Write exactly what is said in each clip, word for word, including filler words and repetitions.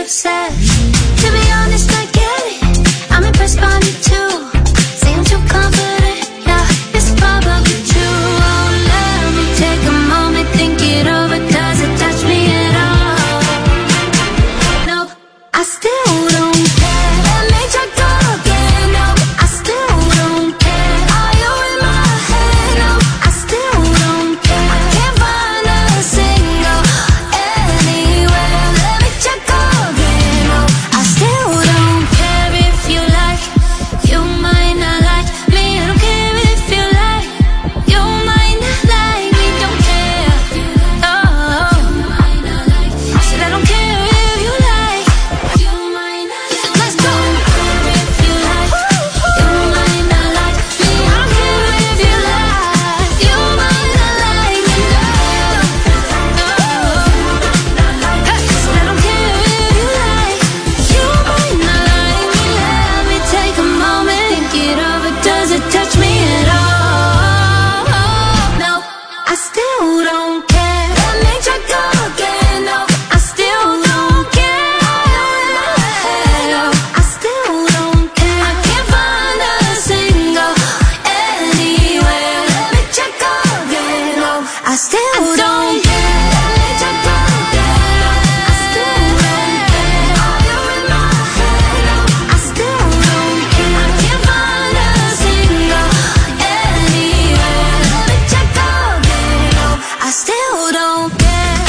upset. To be honest, I get it. I'm impressed by me too. Say I'm too confident, yeah, it's probably true. Oh, let me take a moment, think it over. Does it touch me at all? Nope, I still don't care. Let me try go again. Nope, I still don't care. Are you in my head? Nope, I still don't care. I can't find a single anywhere. Let me try go again. Nope, I still don't care if you like. You might not like me. I don't care if you like. You might not like me. Don't care. Oh, I said I don't care if you like. You might not like. Let's go. If you like, you might not like me. I don't care if you like. You might not like me, girl. Oh, hey, said I don't care if you like. You might not like me. Let me take a moment, think it over. Does it touch me at all? No, I still don't care. Let me try go again. No, I still don't care. No, I still don't care. I can't find a single anywhere. Let me try go again. No, I still don't care. Let me try go again. No, I still don't care. Are you in my head? No, I still don't care. I can't find a single anywhere. Let me try go again. No, I still don't care.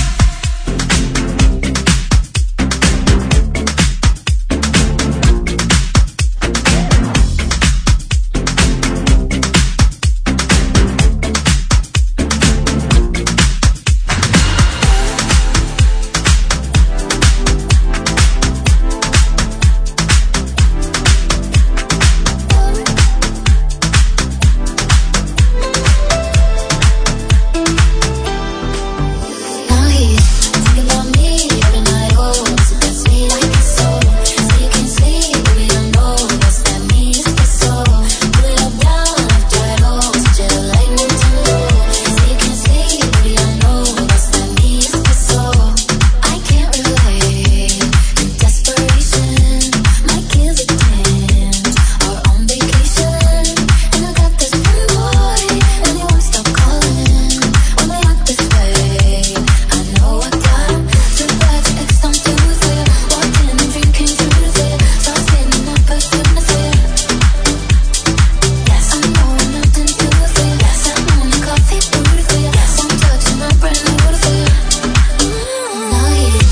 Now he's thinking about me every night. Oh, so that's me like it's so. So you can sleep, baby, I know. Yes, that means it's so. Pull it up down after it all. So just lightning to low. So you can sleep, baby, I know. Yes, that means it's so. I can't relate to desperation. My kids are tens, are on vacation, and I got this one boy, and he won't stop calling. When they act this way, I know I got him. Too bad your ex don't do it for you. Walked in and drinking juice for you. Start spitting up perfume for you. Yes, I know nothing to do for you. Yes, I'm on the coffee booty for you. Yes, I'm touching my brand new water for you. Now he's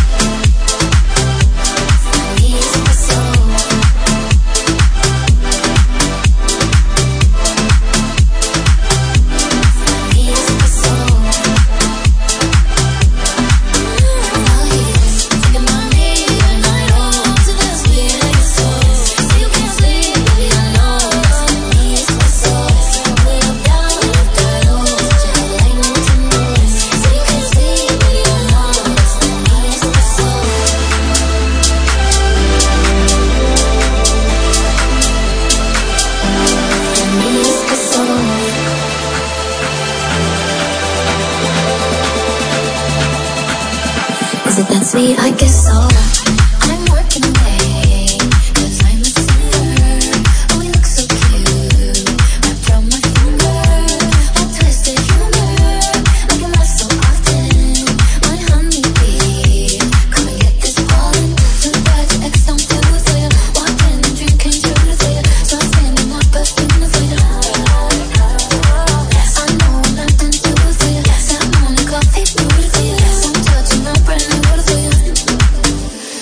he's the soul. He's the soul. Now he's thinking about me every night. Oh, so that's me like it's so. So you can't sleep, baby, I know. He's the soul. Pull it up down after it all. Just lightning to noise. So you can't sleep, baby, I know. He's the soul. He's the soul. Is it that sweet? I guess so. I'm working late, 'cause I'm a singer. Oh, we look so cute. Wrapped around my finger. My twisted humor. Like it lasts so often. My honeybee. Come and get this pollen. Too bad your ex don't do it for you. Walked in and drinking juice for you. Start spinning up perfume for you. Yes, I know nothing to do for you. Yes, I'm on the coffee booty for you. Yes, I'm touching my brand new water for you.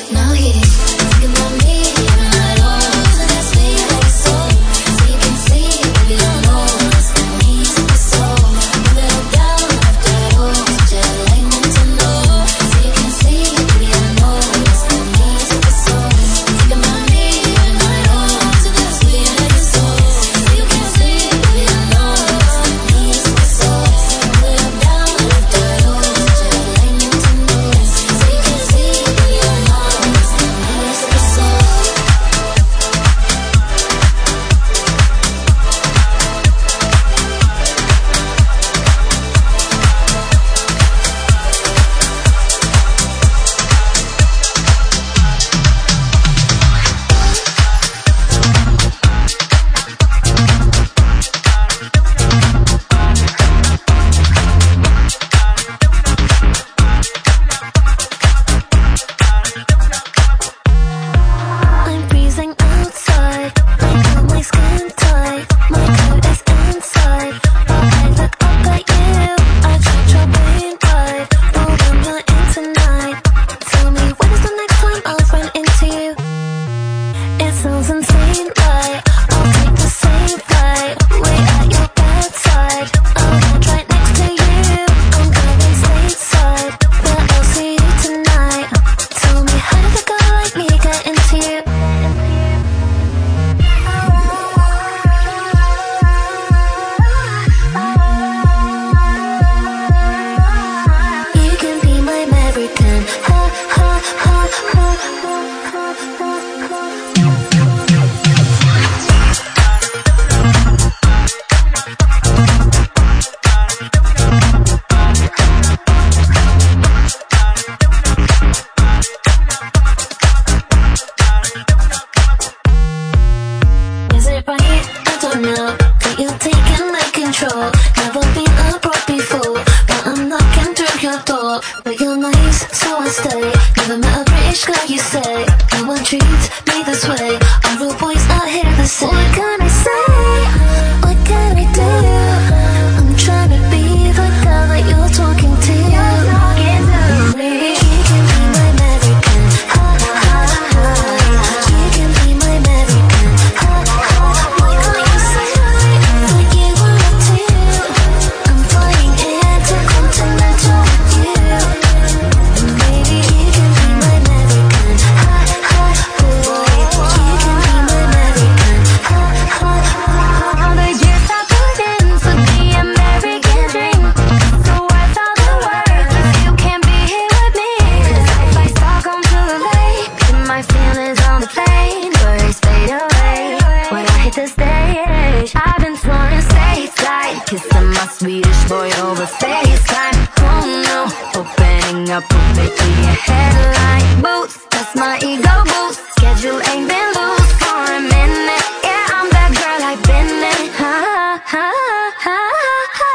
one treats me this way. Our rude boys out here the same. What can I say? What can I do? I'm trying to be the girl that you're talking to. You're talking to me. You can be my American, ha ha ha. You can be my American, ha ha. Why can't you say what you want to? I'm flying intercontinental with you. And baby, you can be my American, ha ha. Boy, you can be my American, ha ha. All the years I put in to the American dream, so worth all the work if you can't be here with me. 'Cause if I start come too late, keep my feelings on the plane, worries fade away when I hit the stage. I've been touring stateside, kissing my Swedish boy over FaceTime. Oh no, opening up a baby a headline. Boots, that's my ego boost. Schedule ain't been loose for a minute. Yeah, I'm that girl I've been in. Ha ha ha ha.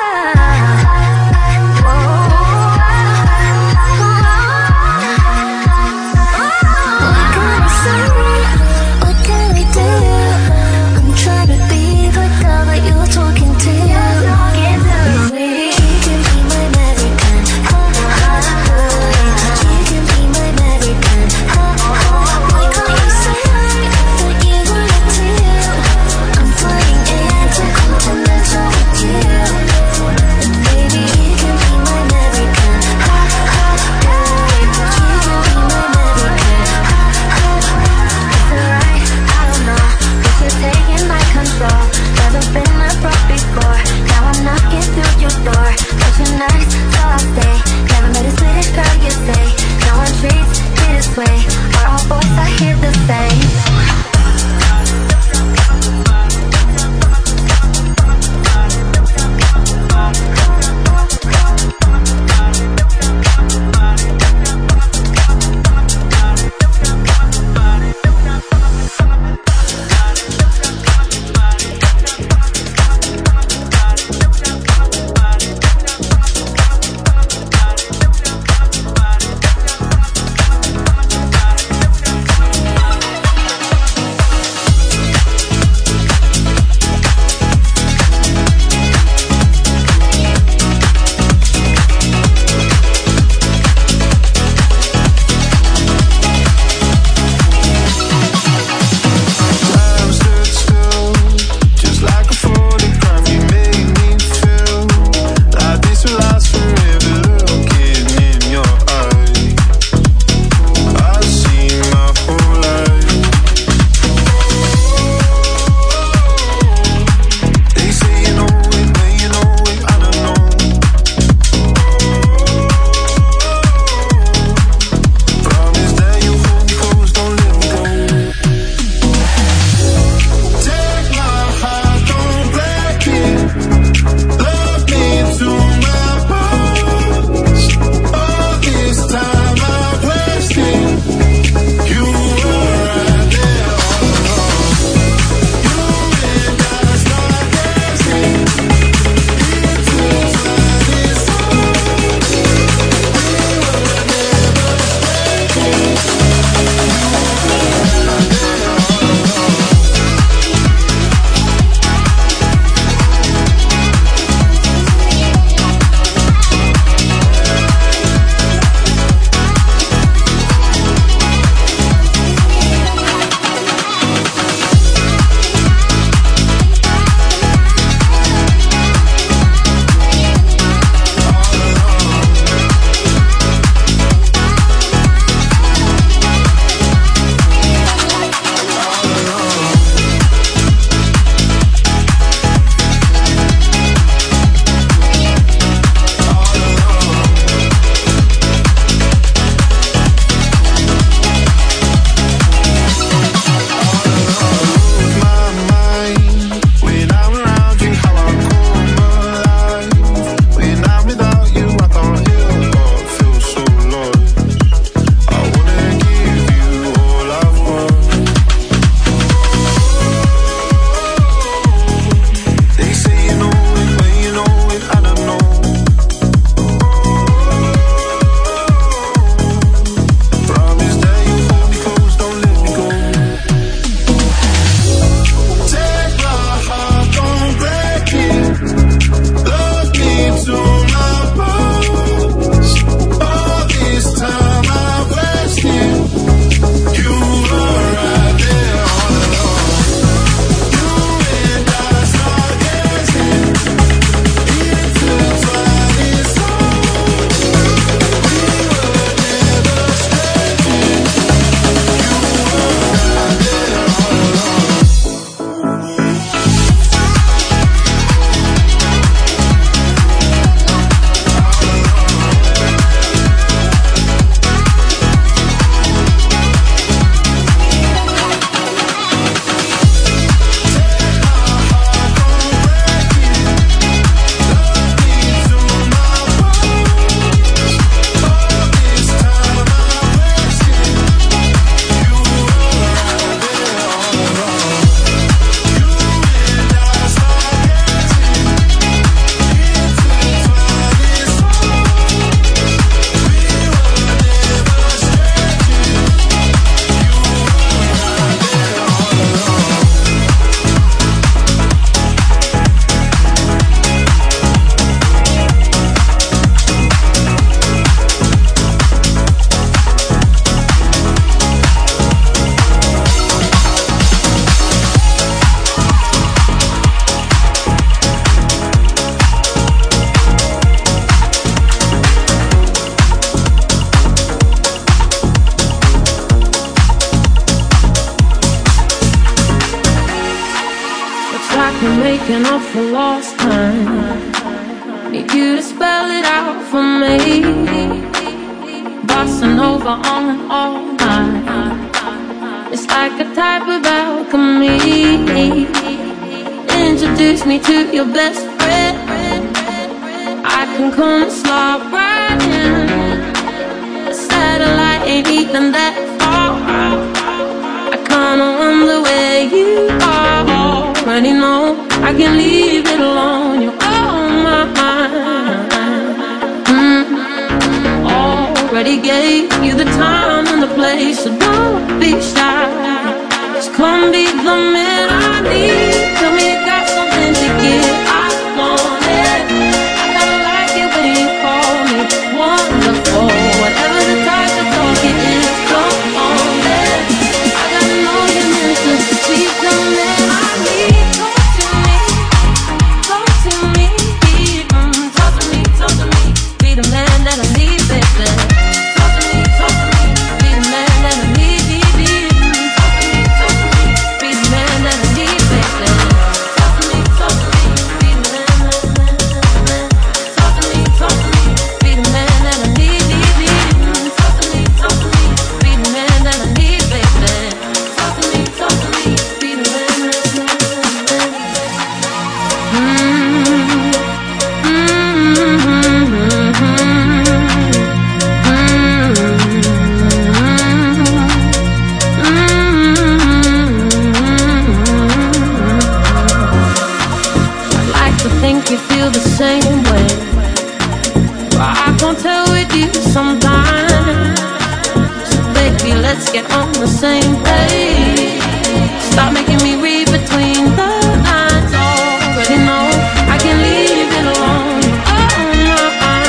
What can I say? What can we do? I'm trying to be the girl that you're talking to. You're talking to me. You can be my American, ha ha ha. You can be my American, ha ha. Why can't you say what you want to? I'm flying intercontinental with you. And baby, you can be my American, ha ha. Boy, you can be my American, ha ha. It's alright, I don't know, but you're taking my control. Never been that broke before. Now I'm knocking through your door. But you're nice, so I'll stay. Never met a Swedish girl, you say. No one treats me this way. Are all boys out here the same? We're making up for lost time. Need you to spell it out for me. Bossing over on and all night. It's like a type of alchemy. Introduce me to your best friend. I can come and slide right in. The satellite ain't even that far. I kinda wonder where you are. Already know I can leave it alone. You're on my mind. Mm-hmm. Already gave you the time and the place, so don't be shy. Just come be the man I need. Tell me you got something to give. I want it. I kinda like it when you call me wonderful. Whatever the type of talk it is, come on it. I gotta know you're meant to be the man I need. Talk to me, talk to me, mm, talk to me, talk to me. Be the man that I need, baby. Talk to me, talk to me. Be the man that I need, baby. Talk to me, talk to me. Be the man that I need, baby. Talk to me, talk to me. Be the man, man, man, man. Talk to me, talk to me. Be the man that I need, baby. Talk to me, talk to me. Be the man that I need, baby. Talk to me, talk to me. Be the man, man, man, man. I'd like to think you feel the same way, but I can't tell with you sometimes. So baby, let's get on the same page. Stop making me read between the lines. Already know I can leave it alone. Oh my,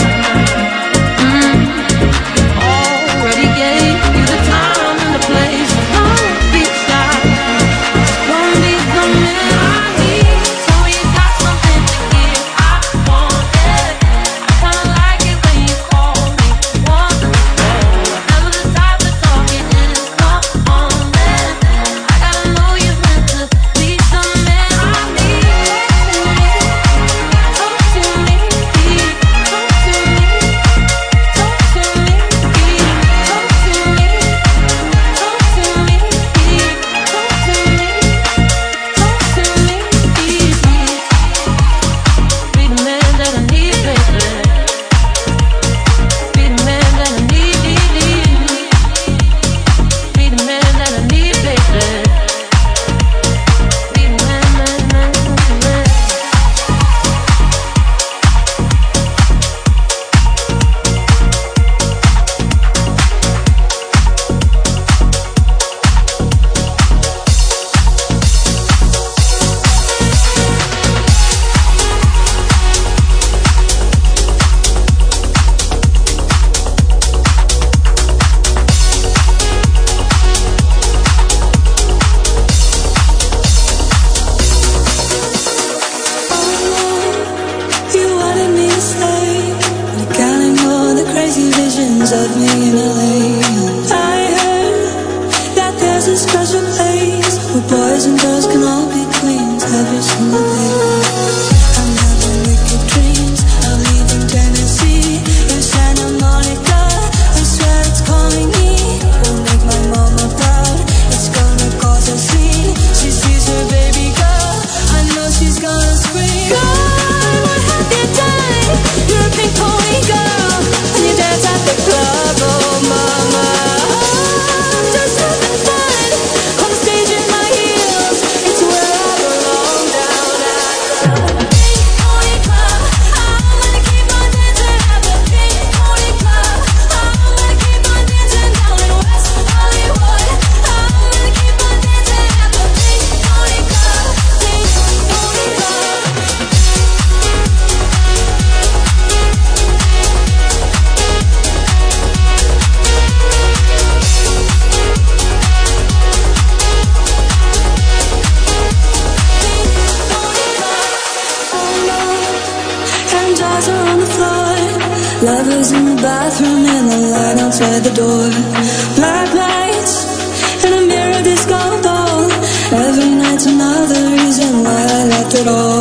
mm. Already gave you the time and the place. Don't be shy. Don't be the man I need. Tell me you got something to give. I want it. I kinda like it when you call me wonderful. Whatever the type of talk it is, come on then. I gotta know you're meant to be the man I need. Talk to me, talk to me, talk to me, talk to me, talk to me, talk to me, talk to me, be the man that I need, baby. Be the man that I need, be the man that I need, baby. Be the man, man, man, man. You wanted me to stay, but I can't ignore the crazy visions of me in L A. I heard that there's a special place where boys and girls can all be queens every single day. I'm having wicked dreams of leaving Tennessee in Santa Monica. I swear it's calling me. Will make my mama proud. It's gonna cause a scene. She sees her baby girl. I know she's gonna scream. God, what have you done? You're a pink pony girl, and you dance at the club. Oh mama, I'm just having fun on the stage in my heels. It's where I belong down at the pink pony club. I'm gonna keep on dancing at the pink pony club. I'm gonna keep on dancing down in West Hollywood. I'm gonna keep on dancing at the pink pony club. Pink pony club. And jars are on the floor. Lovers in the bathroom and the line outside the door. Black lights and a mirror disco ball. Every night's another reason why I it all.